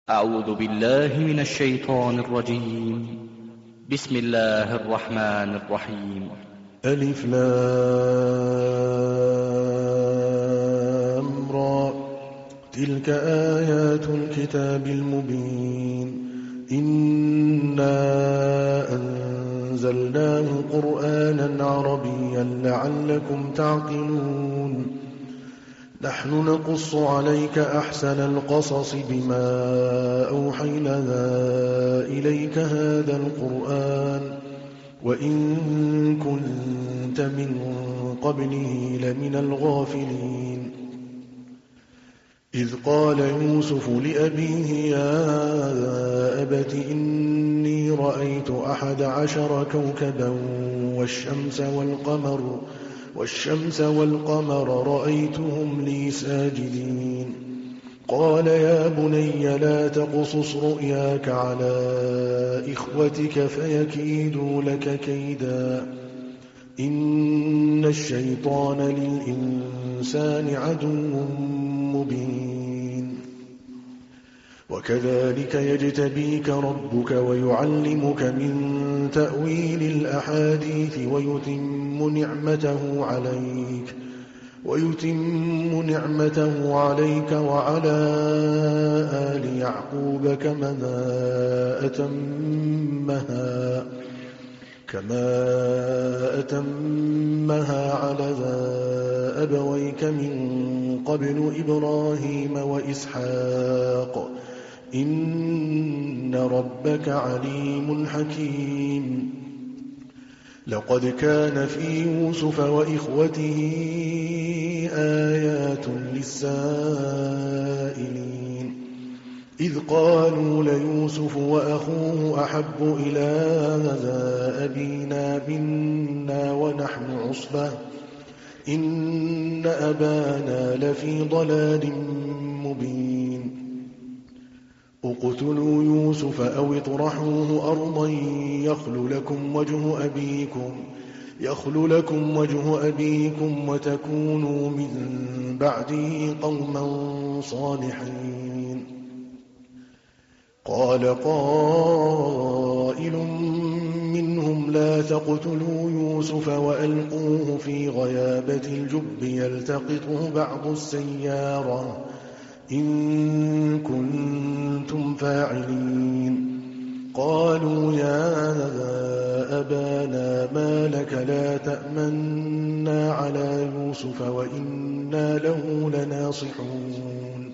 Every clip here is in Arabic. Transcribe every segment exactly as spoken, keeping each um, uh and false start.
أعوذ بالله من الشيطان الرجيم. بسم الله الرحمن الرحيم. ألف لام را. تلك آيات الكتاب المبين. إنا أنزلناه قرآنا عربيا لعلكم تعقلون. نحن نقص عليك أحسن القصص بما أوحينا إليك هذا القرآن وإن كنت من قبله لمن الغافلين. إذ قال يوسف لأبيه يا أبت إني رأيت أحد عشر كوكبا والشمس والقمر والشمس والقمر رأيتهم لي ساجدين. قال يا بني لا تقصص رؤياك على إخوتك فيكيدوا لك كيدا إن الشيطان للإنسان عدو مبين. وكذلك يجتبيك ربك ويعلمك من تأويل الأحاديث ويتم نعمته عليك ويتم نعمته عليك وعلى آل يعقوب كما أتمها كما أتمها على أبويك من قبل إبراهيم وإسحاق إن ربك عليم حكيم. لقد كان في يوسف وإخوته آيات للسائلين إذ قالوا ليوسف وأخوه أحب إلى أبينا منا ونحن عصبة إن أبانا لفي ضلال مبين. اقتلوا يوسف أو اطرحوه أرضا يخل لكم وجه أبيكم يخل لكم وجه أبيكم وتكونوا من بعده قوما صالحين. قال قائل منهم لا تقتلوا يوسف وألقوه في غيابة الجب يلتقطه بعض السيارة إن كنتم فاعلين. قالوا يا أبانا ما لك لا تأمنا على يوسف وإنا له لناصحون.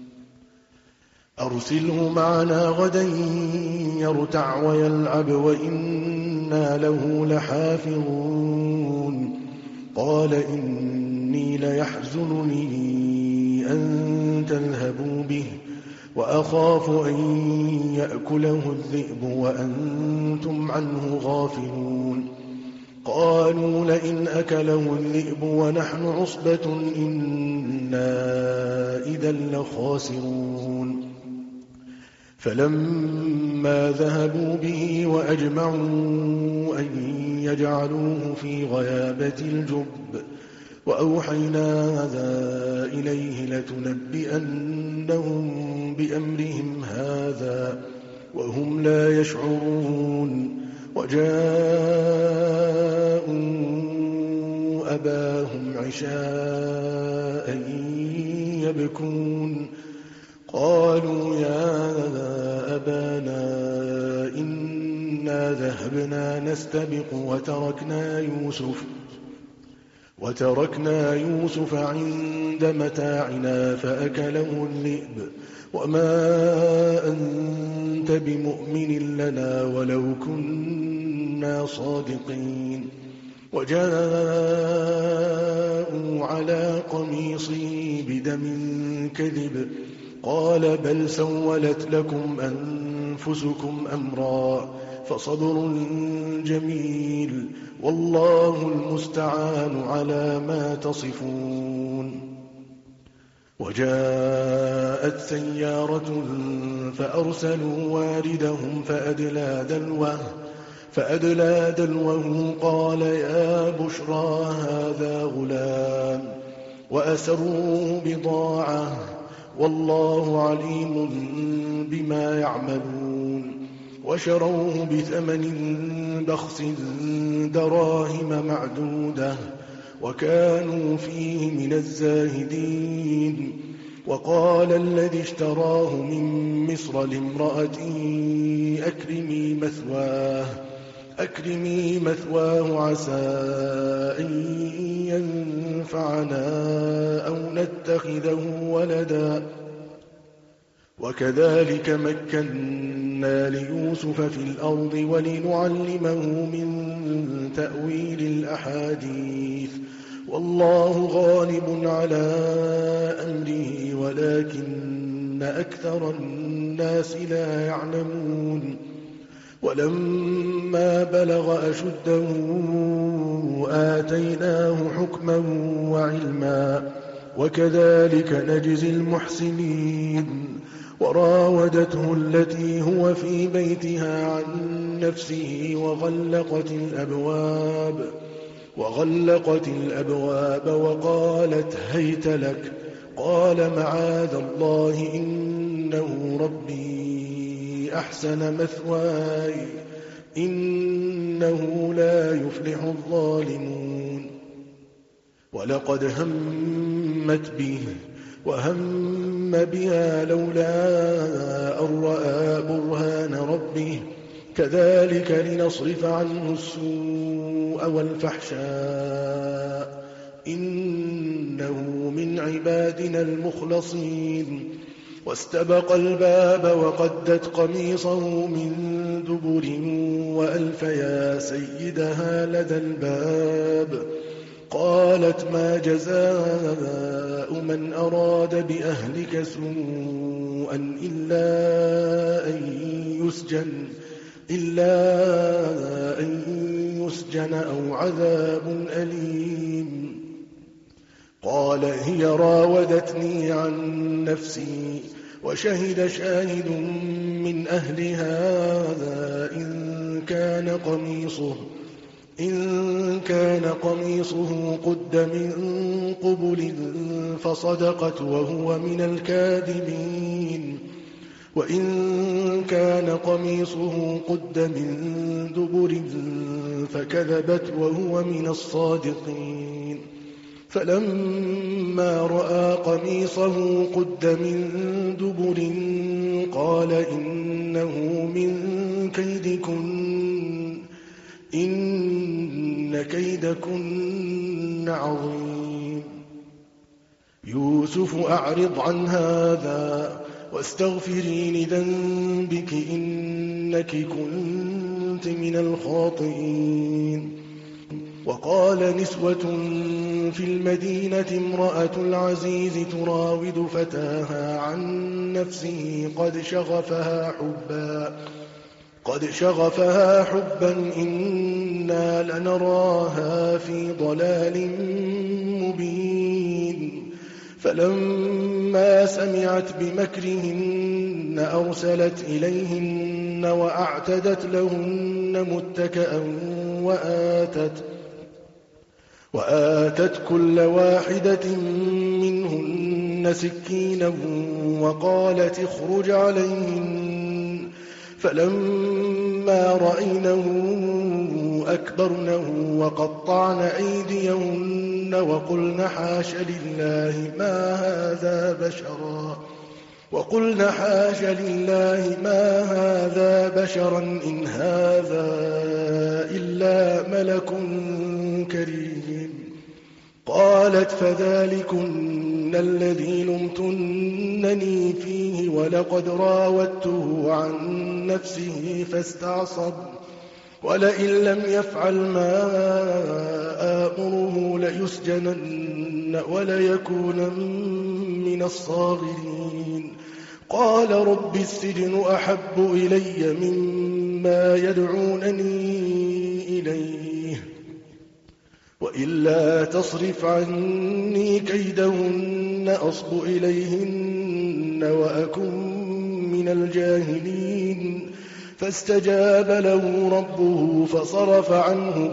أرسله معنا غدا يرتع ويلعب وإنا له لحافظون. قال إني ليحزنني أن تذهبوا به وأخاف أن يأكله الذئب وأنتم عنه غافلون. قالوا لئن أكله الذئب ونحن عصبة إنا إذا لخاسرون. فلما ذهبوا به وأجمعوا أن يجعلوه في غيابة الجب وأوحينا إليه لتنبئنهم بأمرهم هذا وهم لا يشعرون. وجاءوا أباهم عشاء يبكون. قالوا يا أبانا إنا ذهبنا نستبق وتركنا يوسف وتركنا يوسف عند متاعنا فأكله الذئب وما أنت بمؤمن لنا ولو كنا صادقين. وجاءوا على قميصه بدم كذب قال بل سولت لكم أنفسكم أمرا فصبر جميل والله المستعان على ما تصفون. وجاءت سيارة فأرسلوا واردهم فأدلى دلوه فأدلى دلوه قال يا بشرى هذا غلام وأسروه بضاعة والله عليم بما يعملون. وشروه بثمن بخس دراهم معدودة وكانوا فيه من الزاهدين. وقال الذي اشتراه من مصر لامرأته أكرمي مثواه أكرمي مثواه عسى أن ينفعنا أو نتخذه ولدا. وكذلك مكنا ليوسف في الأرض ولنعلمه من تأويل الأحاديث. والله غالب على أمره ولكن أكثر الناس لا يعلمون. ولما بلغ أشده آتيناه حكما وعلما وكذلك نجزي المحسنين. وراودته التي هو في بيتها عن نفسه وغلقت الأبواب وغلقت الأبواب وقالت هيت لك. قال معاذ الله إنه ربي أحسن مثواي إنه لا يفلح الظالمون. ولقد همت به وهم بها لولا أن رأى برهان ربه كذلك لنصرف عنه السوء والفحشاء إنه من عبادنا المخلصين. واستبق الباب وقدت قميصه من دبر وألف يا سيدها لدى الباب. قالت ما جزاء من أراد بأهلك سوءا إلا أن يسجن إلا أن يسجن أو عذاب أليم. قال هي راودتني عن نفسي وشهد شاهد من أهلها إن كان قميصه إن كان قميصه قد من قبل فصدقت وهو من الكاذبين وإن كان قميصه قد من دبر فكذبت وهو من الصادقين. فلما رأى قميصه قد من دبر قال إنه من كيدكن إن كيدكن عظيم. يوسف أعرض عن هذا واستغفري لذنبك إنك كنت من الخاطئين. وقال نسوة في المدينة امرأة العزيز تراود فتاها عن نفسه قد شغفها حبا قد شغفها حبا إنا لنراها في ضلال مبين. فلما سمعت بمكرهن أرسلت إليهن وأعتدت لهن متكئا وآتت وآتت كل واحدة منهن سكينا وقالت اخرج عليهن. فلما رأينه أكبرنه وقطعن أيديهن وقلن حاش لله ما هذا بشرا وقلن حاش لله ما هذا بشرا إن هذا إلا ملك كريم. قالت فذلكن الذي لمتنني فيه ولقد راودته عن نفسه فاستعصم ولئن لم يفعل ما آمره ليسجنن وليكونن من الصاغرين. قال رب السجن أحب إلي مما يدعونني إليه وإلا تصرف عني كيدهن أصب إليهن وأكن من الجاهلين. فاستجاب له ربه فصرف عنه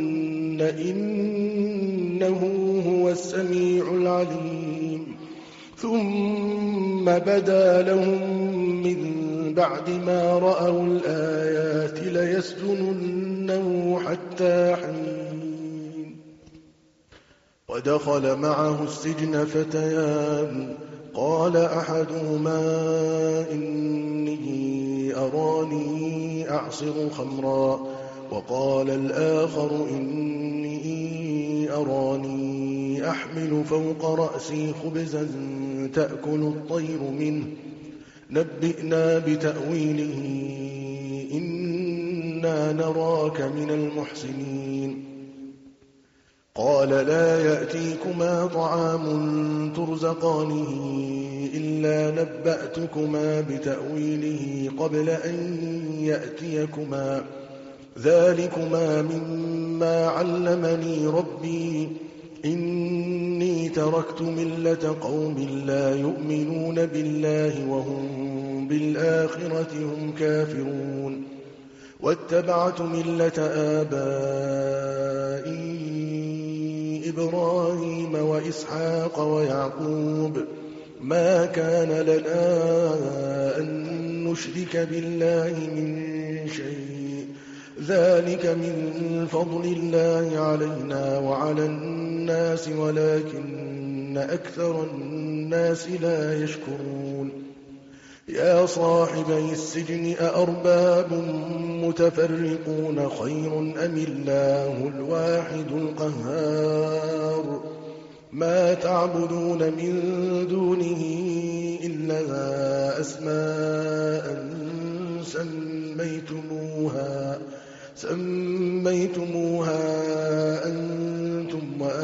كيدهن إنه هو السميع العليم. ثم بدا لهم من بعد ما رأوا الآيات ليسجننه حتى حين. ودخل معه السجن فتيان قال أحدهما إني أراني أعصر خمرا وقال الآخر إني أراني أحمل فوق رأسي خبزا تأكل الطير منه نبئنا بتأويله إنا نراك من المحسنين. قال لا يأتيكما طعام ترزقانه إلا نبأتكما بتأويله قبل أن يأتيكما ذلكما مما علمني ربي إني تركت ملة قوم لا يؤمنون بالله وهم بالآخرة هم كافرون واتبعت ملة آبائي إبراهيم وإسحاق ويعقوب ما كان لنا أن نشرك بالله من شيء ذلك من فضل الله علينا وعلى الناس ولكن أكثر الناس لا يشكرون. يا صاحبي السجن أأرباب متفرقون خير أم الله الواحد القهار ما تعبدون من دونه إلا أسماء سميتموها سميتموها أنتم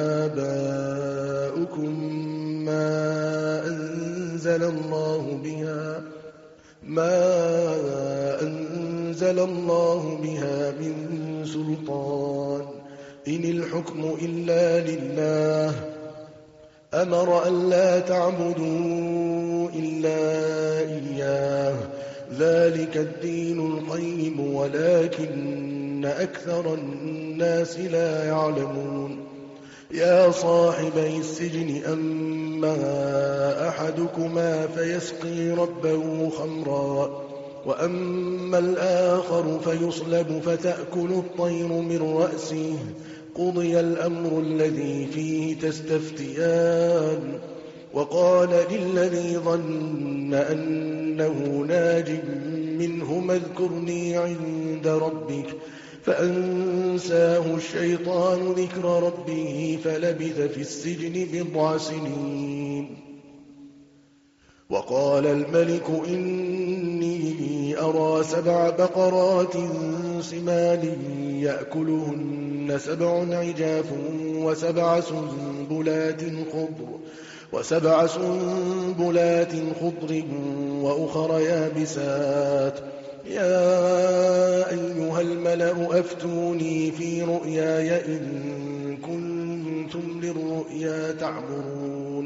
وآباؤكم ما أنزل الله بها ما أنزل الله بها من سلطان إن الحكم إلا لله أمر أن لا تعبدوا إلا إياه ذلك الدين القيم ولكن أكثر الناس لا يعلمون. يا صاحبي السجن أما أحدكما فيسقي ربه خمرا وأما الآخر فيصلب فتأكل الطير من رأسه قضي الأمر الذي فيه تستفتيان. وقال للذي ظن أنه ناج منهما اذكرني عند ربك فأنساه الشيطان ذكر ربه فلبث في السجن بضع سنين. وقال الملك إني أرى سبع بقرات سمان يأكلهن سبع عجاف وسبع سنبلات خضر وسبع سنبلات خضر وأخر يابسات يا أيها الملأ أفتوني في رؤياي إن كنتم للرؤيا تعبرون.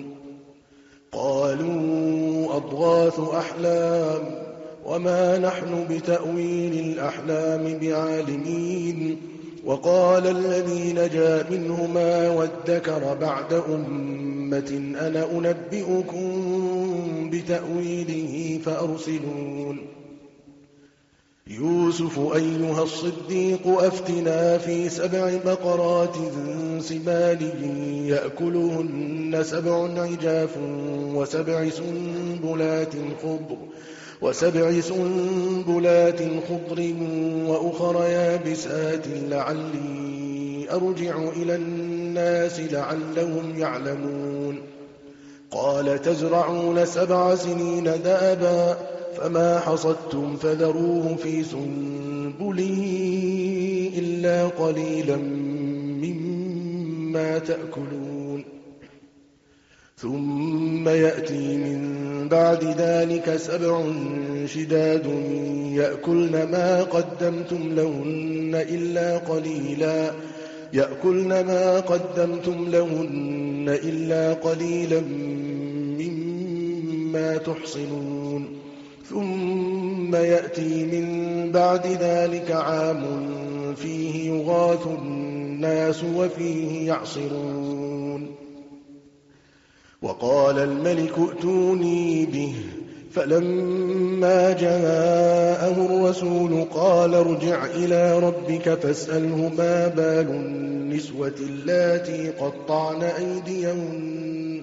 قالوا أضغاث أحلام وما نحن بتأويل الأحلام بعالمين. وقال الذي نجا منهما وادكر بعد أمة أنا أنبئكم بتأويله فأرسلون. يوسف أيها الصديق أفتنا في سبع بقرات سمان يأكلهن سبع عجاف وسبع سنبلات خضر وسبع سنبلات خضر وأخر يابسات لعلي أرجع إلى الناس لعلهم يعلمون. قال تزرعون سبع سنين دابا فما حصدتم فذروه في سنبله إلا قليلا مما تأكلون. ثم يأتي من بعد ذلك سبع شداد يأكلن ما قدمتم لهن إلا قليلا يأكلن ما قدمتم لهن إلا قليلا مما تحصنون. ثم يأتي من بعد ذلك عام فيه يغاث الناس وفيه يعصرون. وقال الملك ائتوني به، فلما جاءه الرسول قال ارجع إلى ربك فاسأله ما بال النسوة اللاتي قطعن أيديهن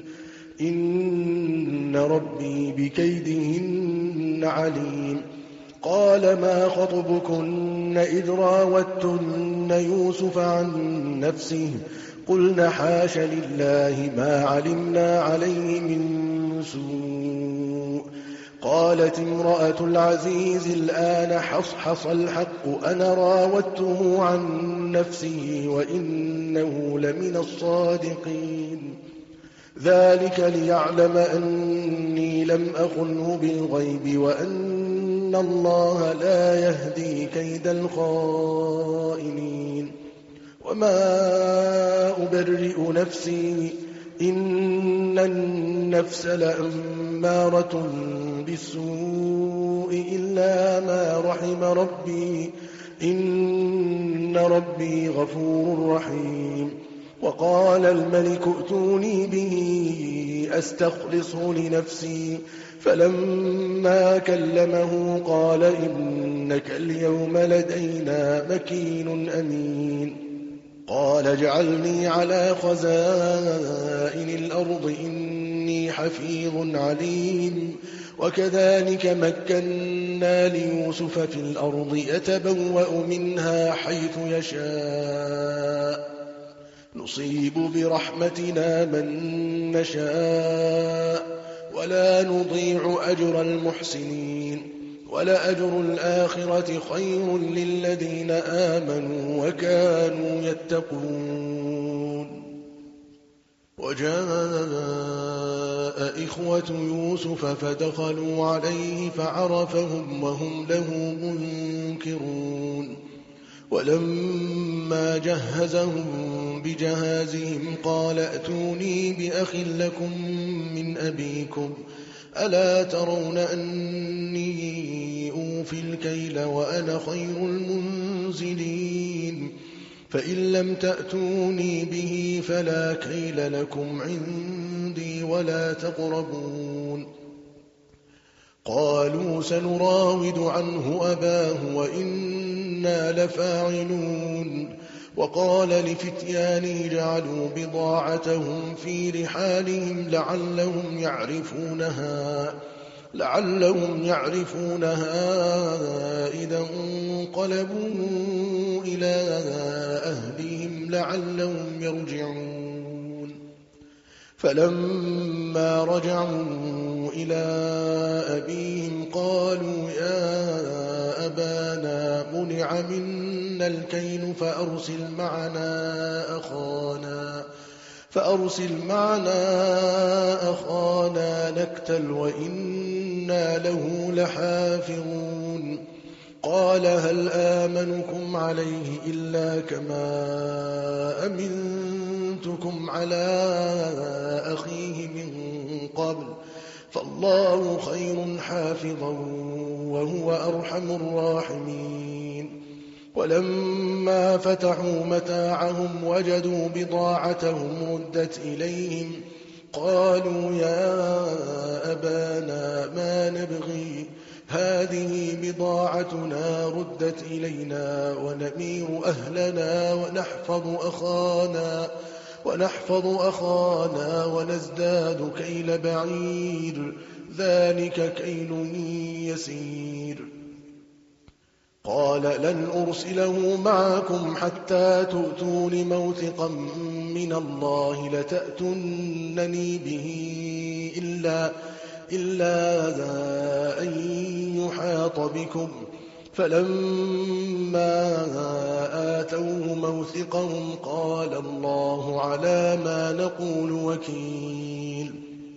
إن ربي بكيدهن عليم. قال ما خطبكن إذ راوتن يوسف عن نفسه قلن حاش لله ما علمنا عليه من سوء. قالت امرأة العزيز الآن حصحص الحق أنا راودته عن نفسه وإنه لمن الصادقين. ذلك ليعلم أني لم أخنه بالغيب وأن الله لا يهدي كيد الخائنين. وما أبرئ نفسي إن النفس لأمارة بالسوء إلا ما رحم ربي إن ربي غفور رحيم. وقال الملك ائتوني به أستخلصه لنفسي، فلما كلمه قال إنك اليوم لدينا مكين أمين. قال اجعلني على خزائن الأرض إني حفيظ عليم. وكذلك مكنا ليوسف في الأرض يتبوأ منها حيث يشاء نصيب برحمتنا من نشاء ولا نضيع أجر المحسنين. ولأجر الآخرة خير للذين آمنوا وكانوا يتقون. وجاء إخوة يوسف فدخلوا عليه فعرفهم وهم له منكرون. ولما جهزهم بجهازهم قال ائتوني بأخ لكم من أبيكم ألا ترون أني أوفي الكيل وأنا خير المنزلين. فإن لم تأتوني به فلا كيل لكم عندي ولا تقربون. قالوا سنراود عنه أباه وإنا لفاعلون. وقال لفتيانه جعلوا بضاعتهم في رحالهم لعلهم يعرفونها لعلهم يعرفونها إذا انقلبوا إلى أهلهم لعلهم يرجعون. فلما رجعوا إلى أبيهم قالوا يا أبانا منع منا الكيل فأرسل معنا أخانا فأرسل معنا أخانا نكتل وإنا له لحافظون. قال هل آمنكم عليه إلا كما أمنتكم على أخيه من قبل فالله خير حافظا وهو أرحم الراحمين. ولما فتحوا متاعهم وجدوا بضاعتهم ردت إليهم قالوا يا أبانا ما نبغي هذه بضاعتنا ردت إلينا ونمير أهلنا ونحفظ أخانا ونحفظ أخانا ونزداد كيل بعير ذلك كيل يسير. قال لن أرسله معكم حتى تؤتون موثقا من الله لتأتونني به إلا, إلا أن يحاط بكم. فلما آتوه موثقهم قال الله على ما نقول وكيل.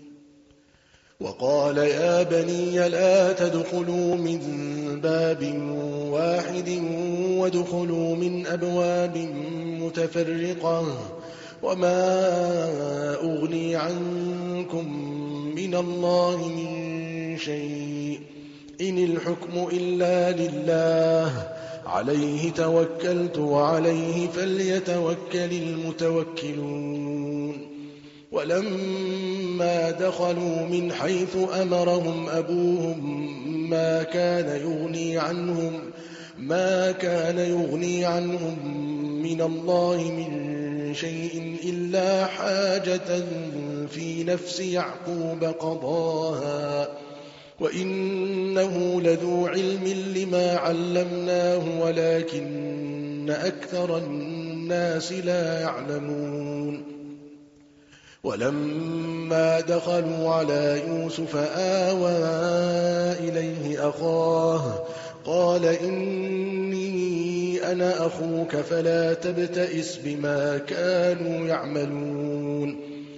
وقال يا بني لا تدخلوا من باب واحد وادخلوا من أبواب متفرقة وما أغني عنكم من الله من شيء إن الحكم إلا لله عليه توكلت وعليه فليتوكل المتوكلون. ولما دخلوا من حيث أمرهم أبوهم ما كان يغني عنهم ما كان يغني عنهم من الله من شيء إلا حاجة في نفس يعقوب قضاها وإنه لذو علم لما علمناه ولكن أكثر الناس لا يعلمون. ولما دخلوا على يوسف آوى إليه أخاه قال إني أنا أخوك فلا تبتئس بما كانوا يعملون.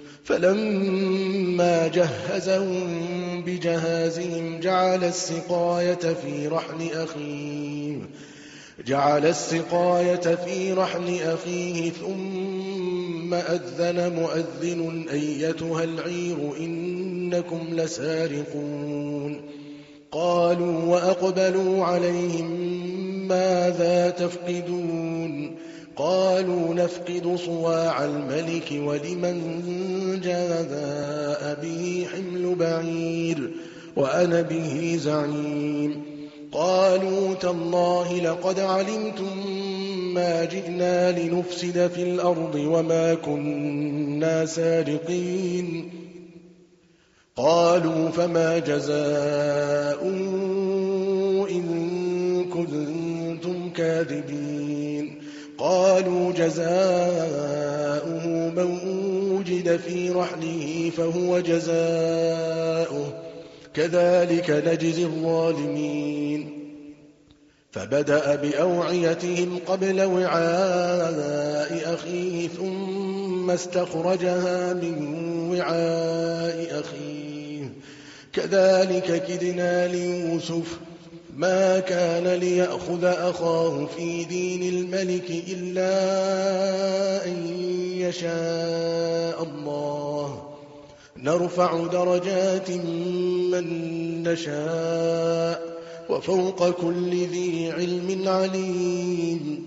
فلما جهزهم بجهازهم جعل السقاية في رحل أخيه جعل السقاية في رحل أخيه ثم أذن مؤذن أيتها العير إنكم لسارقون. قالوا وأقبلوا عليهم ماذا تفقدون قالوا نفقد صواع الملك ولمن جاء به حمل بعير وأنا به زعيم. قالوا تالله لقد علمتم ما جئنا لنفسد في الأرض وما كنا سارقين. قالوا فما جزاؤه إن كنتم كاذبين. قالوا جزاؤه من وجد في رحله فهو جزاؤه كذلك نجزي الظالمين. فبدأ بأوعيتهم قبل وعاء أخيه ثم استخرجها من وعاء أخيه كذلك كدنا ليوسف ما كان ليأخذ أخاه في دين الملك إلا أن يشاء الله نرفع درجات من نشاء وفوق كل ذي علم عليم.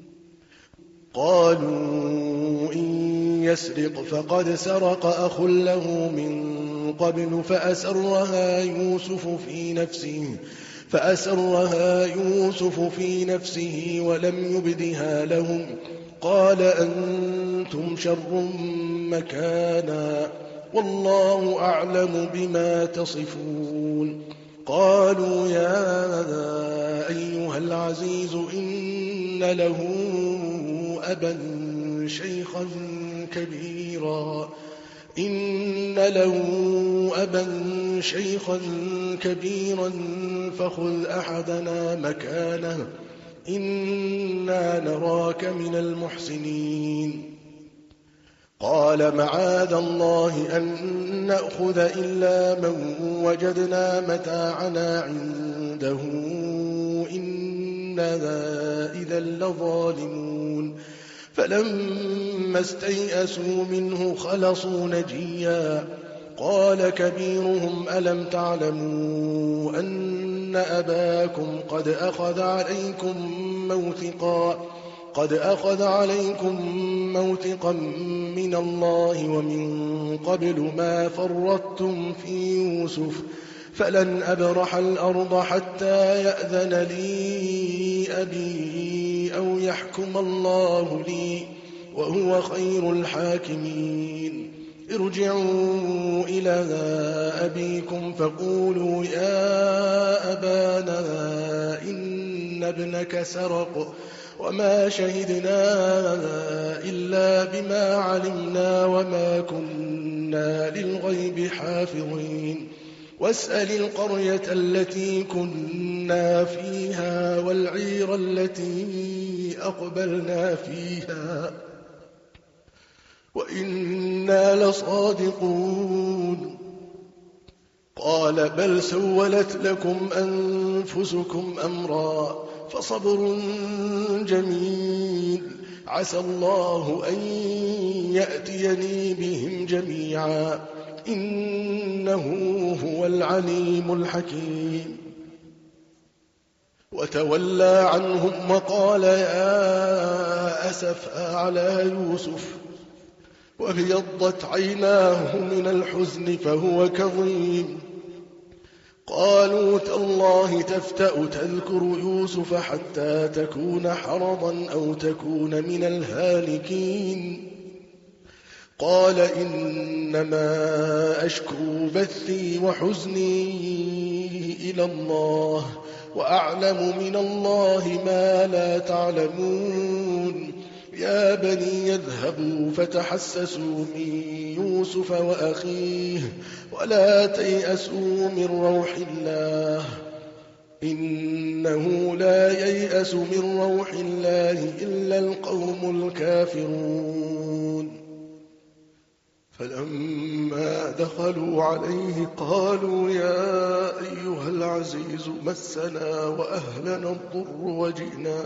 قالوا إن يسرق فقد سرق أخ له من قبل فأسرها يوسف في نفسه فأسرها يوسف في نفسه ولم يبدها لهم. قال أنتم شر مكانا والله أعلم بما تصفون. قالوا يا أيها العزيز إن له أبا شيخا كبيرا إن له أبا شيخا كبيرا فخذ أحدنا مكانه إنا نراك من المحسنين. قال معاذ الله أن نأخذ إلا من وجدنا متاعنا عنده إنا إذا لظالمون. فلما استيئسوا منه خلصوا نجيا. قال كبيرهم ألم تعلموا أن أباكم قد أخذ عليكم موثقا قد أخذ عليكم موثقا من الله ومن قبل ما فرطتم في يوسف فلن أبرح الأرض حتى يأذن لي أبي أو يحكم الله لي وهو خير الحاكمين. ارجعوا إلى أبيكم فقولوا يا أبانا إن ابنك سرق وما شهدنا إلا بما علمنا وما كنا للغيب حافظين. واسأل القرية التي كنا فيها والعير التي أقبلنا فيها وإنا لصادقون. قال بل سولت لكم أنفسكم أمرا فصبر جميل عسى الله أن يأتيني بهم جميعا إنه هو العليم الحكيم. وتولى عنهم وقال يا أسفا على يوسف وابيضت عيناه من الحزن فهو كظيم. قالوا تالله تفتأ تذكر يوسف حتى تكون حرضا أو تكون من الهالكين. قال إنما أشكو بثي وحزني إلى الله وأعلم من الله ما لا تعلمون. يا بني يذهبوا فتحسسوا من يوسف وأخيه ولا تيأسوا من روح الله إنه لا ييأس من روح الله إلا القوم الكافرون. فلما دخلوا عليه قالوا يا أيها العزيز مسنا وأهلنا الضر وجئنا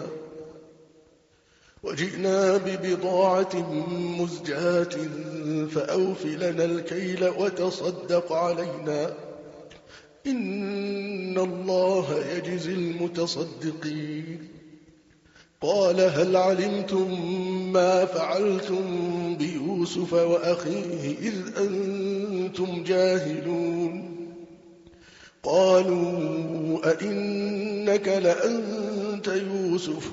وجئنا ببضاعة مزجاة فأوف لنا الكيل وتصدق علينا إن الله يجزي المتصدقين. قال هل علمتم ما فعلتم بيوسف وأخيه إذ أنتم جاهلون؟ قالوا أئنك لأنت يوسف؟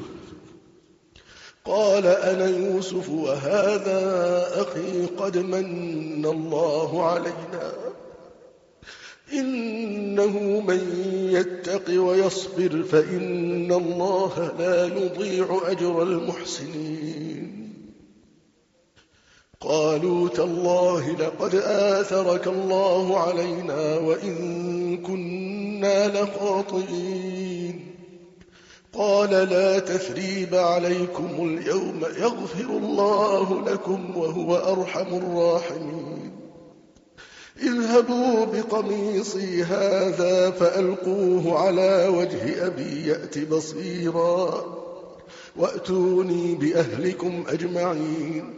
قال أنا يوسف وهذا أخي قد من الله علينا إنه من يتق ويصبر فإن الله لا يضيع أجر المحسنين. قالوا تالله لقد آثرك الله علينا وإن كنا لخاطئين. قال لا تثريب عليكم اليوم يغفر الله لكم وهو أرحم الراحمين. اذهبوا بقميصي هذا فألقوه على وجه أبي يأت بصيرا وأتوني بأهلكم أجمعين.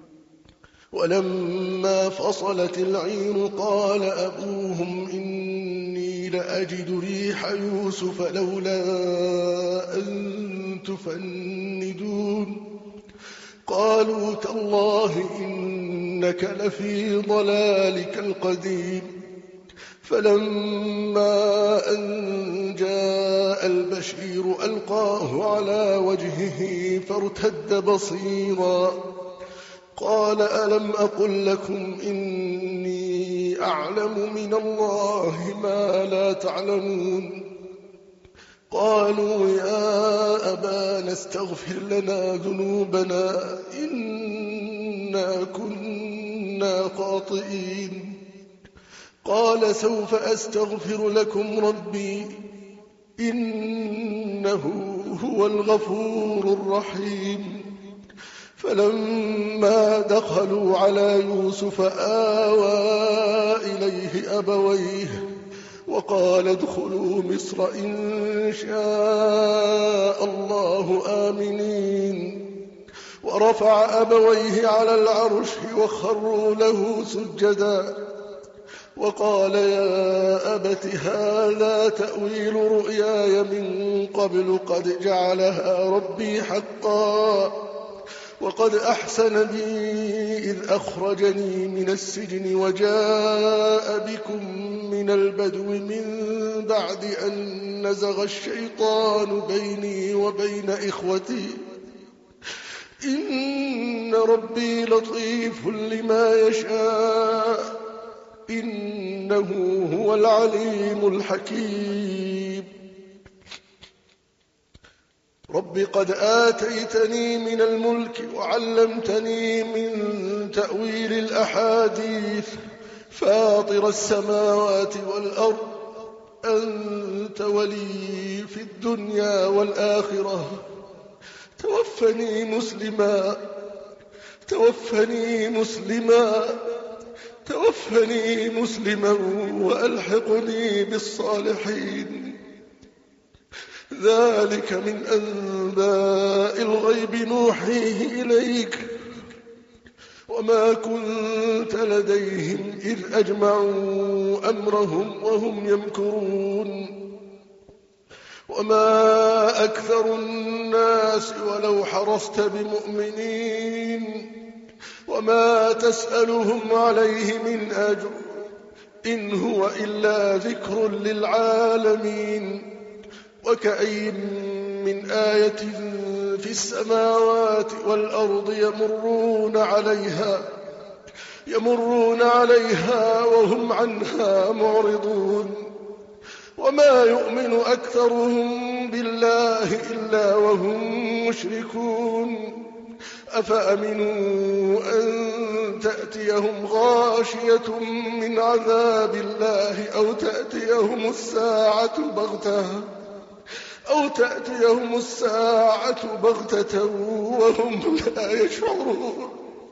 ولما فصلت العير قال أبوهم إني لأجد ريح يوسف لولا أن تفندون. قالوا تالله إنك لفي ضلالك القديم. فلما أن جاء البشير ألقاه على وجهه فارتد بصيرا قال ألم أقل لكم إني أعلم من الله ما لا تعلمون. قالوا يا أبانا استغفر لنا ذنوبنا إنا كنا خاطئين. قال سوف أستغفر لكم ربي إنه هو الغفور الرحيم. فلما دخلوا على يوسف آوى إليه أبويه وقال ادخلوا مصر إن شاء الله آمنين. ورفع أبويه على العرش وخروا له سجدا وقال يا أبت هذا تأويل رؤياي من قبل قد جعلها ربي حقا وقد أحسن بي إذ أخرجني من السجن وجاء بكم من البدو من بعد أن نزغ الشيطان بيني وبين إخوتي إن ربي لطيف لما يشاء إنه هو العليم الحكيم. رب قد آتيتني من الملك وعلمتني من تأويل الأحاديث فاطر السماوات والأرض أنت ولي في الدنيا والآخرة توفني مسلما توفني مسلما توفني مسلما وألحقني بالصالحين. ذلك من أنباء الغيب نوحيه إليك وما كنت لديهم إذ أجمعوا أمرهم وهم يمكرون. وما أكثر الناس ولو حرصت بمؤمنين وما تسألهم عليه من أجر إن هو إلا ذكر للعالمين. وكأي من آية في السماوات والأرض يمرون عليها يمرون عليها وهم عنها معرضون وما يؤمن أكثرهم بالله إلا وهم مشركون. أفأمنوا أن تأتيهم غاشية من عذاب الله أو تأتيهم الساعة بغتة أو تأتيهم الساعة بغتة وهم لا يشعرون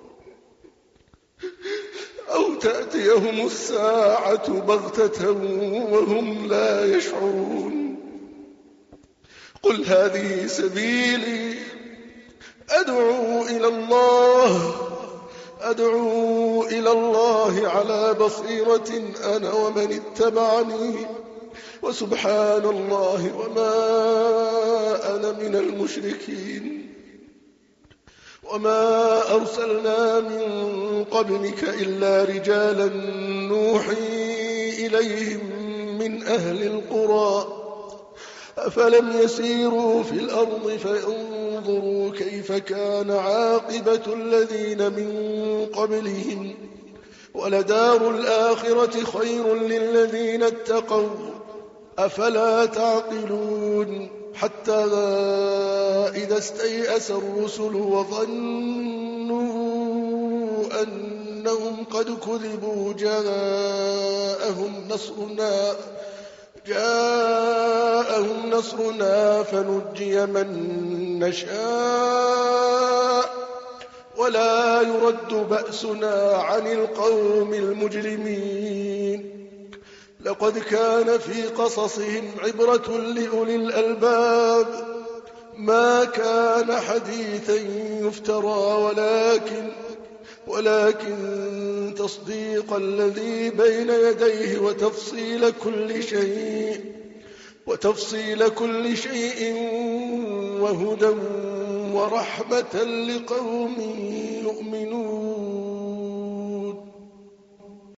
أو تأتيهم الساعة بغتة وهم لا يشعرون. قل هذه سبيلي أدعو إلى الله أدعو إلى الله على بصيرة أنا ومن اتبعني وسبحان الله وما أنا من المشركين. وما أرسلنا من قبلك إلا رجالا نوحي إليهم من أهل القرى أفلم يسيروا في الأرض فينظروا كيف كان عاقبة الذين من قبلهم ولدار الآخرة خير للذين اتقوا أفلا تعقلون. حتى إذا استيأس الرسل وظنوا أنهم قد كذبوا جاءهم نصرنا جاءهم نصرنا فنجي من نشاء ولا يرد بأسنا عن القوم المجرمين. لقد كان في قصصهم عبرة لأولي الألباب ما كان حديثا يفترى ولكن ولكن تصديق الذي بين يديه وتفصيل كل شيء وتفصيل كل شيء وهدى ورحمة لقوم يؤمنون.